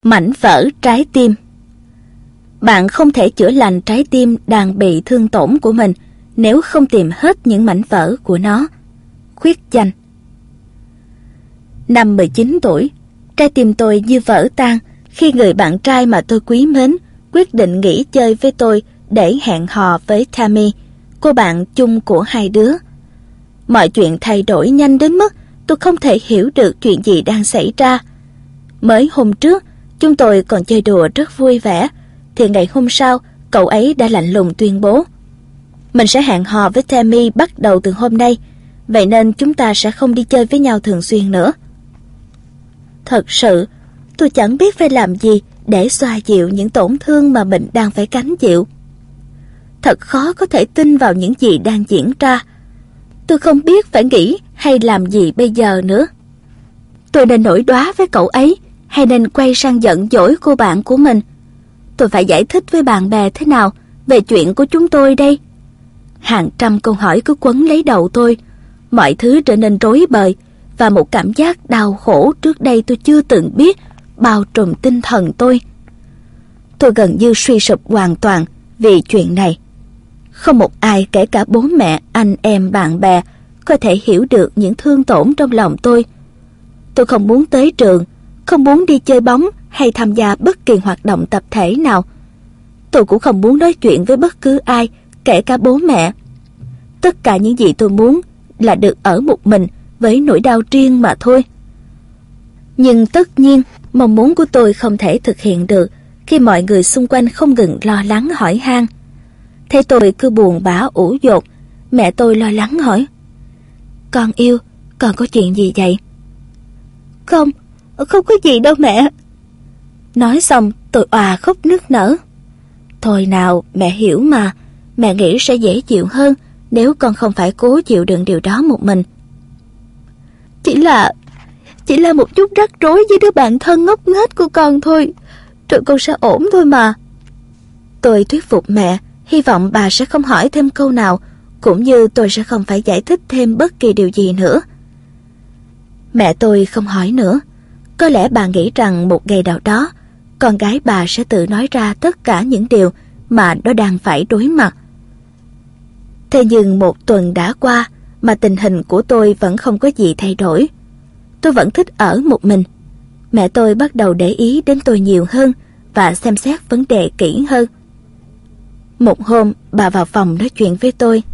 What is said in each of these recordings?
Mảnh vỡ trái tim. Bạn không thể chữa lành trái tim đang bị thương tổn của mình nếu không tìm hết những mảnh vỡ của nó. Khuyết danh. Năm 19 tuổi, trái tim tôi như vỡ tan khi người bạn trai mà tôi quý mến quyết định nghỉ chơi với tôi để hẹn hò với Tammy, cô bạn chung của hai đứa. Mọi chuyện thay đổi nhanh đến mức tôi không thể hiểu được chuyện gì đang xảy ra. Mới hôm trước, chúng tôi còn chơi đùa rất vui vẻ, thì ngày hôm sau, cậu ấy đã lạnh lùng tuyên bố: mình sẽ hẹn hò với Tammy bắt đầu từ hôm nay, vậy nên chúng ta sẽ không đi chơi với nhau thường xuyên nữa. Thật sự, tôi chẳng biết phải làm gì để xoa dịu những tổn thương mà mình đang phải gánh chịu. Thật khó có thể tin vào những gì đang diễn ra. Tôi không biết phải nghĩ hay làm gì bây giờ nữa. Tôi nên nổi đoá với cậu ấy hay nên quay sang giận dỗi cô bạn của mình? Tôi phải giải thích với bạn bè thế nào về chuyện của chúng tôi đây? Hàng trăm câu hỏi cứ quấn lấy đầu tôi. Mọi thứ trở nên rối bời và một cảm giác đau khổ trước đây tôi chưa từng biết bao trùm tinh thần tôi. Tôi gần như suy sụp hoàn toàn vì chuyện này. Không một ai, kể cả bố mẹ, anh em, bạn bè, có thể hiểu được những thương tổn trong lòng tôi. Tôi không muốn tới trường, không muốn đi chơi bóng hay tham gia bất kỳ hoạt động tập thể nào. Tôi cũng không muốn nói chuyện với bất cứ ai, kể cả bố mẹ. Tất cả những gì tôi muốn là được ở một mình với nỗi đau riêng mà thôi. Nhưng tất nhiên, mong muốn của tôi không thể thực hiện được khi mọi người xung quanh không ngừng lo lắng hỏi han. Thấy tôi cứ buồn bã ủ dột, mẹ tôi lo lắng hỏi: con yêu, con có chuyện gì vậy? Không có gì đâu mẹ. Nói xong tôi òa khóc nức nở. Thôi nào, mẹ hiểu mà. Mẹ nghĩ sẽ dễ chịu hơn nếu con không phải cố chịu đựng điều đó một mình. Chỉ là một chút rắc rối với đứa bạn thân ngốc nghếch của con thôi. Rồi con sẽ ổn thôi mà. Tôi thuyết phục mẹ, hy vọng bà sẽ không hỏi thêm câu nào, cũng như tôi sẽ không phải giải thích thêm bất kỳ điều gì nữa. Mẹ tôi không hỏi nữa. Có lẽ bà nghĩ rằng một ngày nào đó, con gái bà sẽ tự nói ra tất cả những điều mà nó đang phải đối mặt. Thế nhưng một tuần đã qua mà tình hình của tôi vẫn không có gì thay đổi. Tôi vẫn thích ở một mình. Mẹ tôi bắt đầu để ý đến tôi nhiều hơn và xem xét vấn đề kỹ hơn. Một hôm, bà vào phòng nói chuyện với tôi.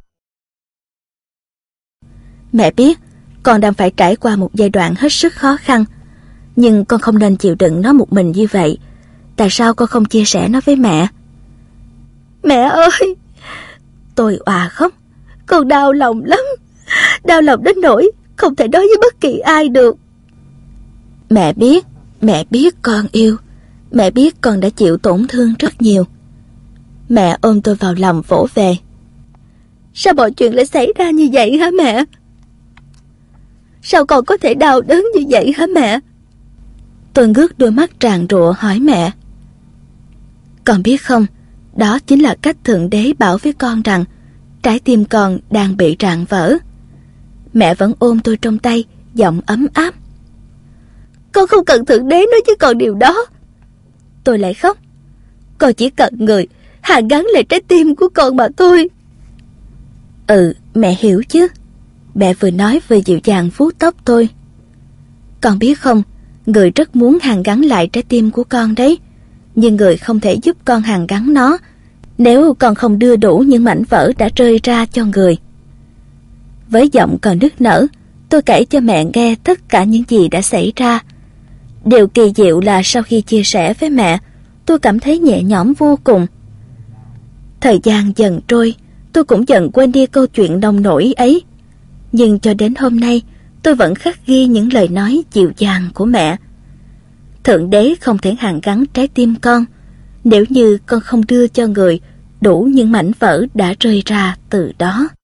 Mẹ biết con đang phải trải qua một giai đoạn hết sức khó khăn, nhưng con không nên chịu đựng nó một mình như vậy. Tại sao con không chia sẻ nó với mẹ? Mẹ ơi! Tôi òa khóc. Con đau lòng lắm. Đau lòng đến nỗi không thể nói với bất kỳ ai được. Mẹ biết con yêu. Mẹ biết con đã chịu tổn thương rất nhiều. Mẹ ôm tôi vào lòng vỗ về. Sao mọi chuyện lại xảy ra như vậy hả mẹ? Sao con có thể đau đớn như vậy hả mẹ? Tôi ngước đôi mắt tràn trụa hỏi mẹ. Con biết không, đó chính là cách Thượng Đế bảo với con rằng trái tim con đang bị rạn vỡ. Mẹ vẫn ôm tôi trong tay, giọng ấm áp. Con không cần Thượng Đế nói với con điều đó. Tôi lại khóc. Con chỉ cần người hàn gắn lại trái tim của con mà thôi. Mẹ hiểu chứ. Mẹ vừa nói vừa dịu dàng vuốt tóc tôi. Con biết không, người rất muốn hàn gắn lại trái tim của con đấy, nhưng người không thể giúp con hàn gắn nó nếu con không đưa đủ những mảnh vỡ đã rơi ra cho người. Với giọng còn nức nở, tôi kể cho mẹ nghe tất cả những gì đã xảy ra. Điều kỳ diệu là sau khi chia sẻ với mẹ, tôi cảm thấy nhẹ nhõm vô cùng. Thời gian dần trôi, tôi cũng dần quên đi câu chuyện nông nổi ấy. Nhưng cho đến hôm nay, tôi vẫn khắc ghi những lời nói dịu dàng của mẹ. Thượng Đế không thể hàn gắn trái tim con nếu như con không đưa cho người đủ những mảnh vỡ đã rơi ra từ đó.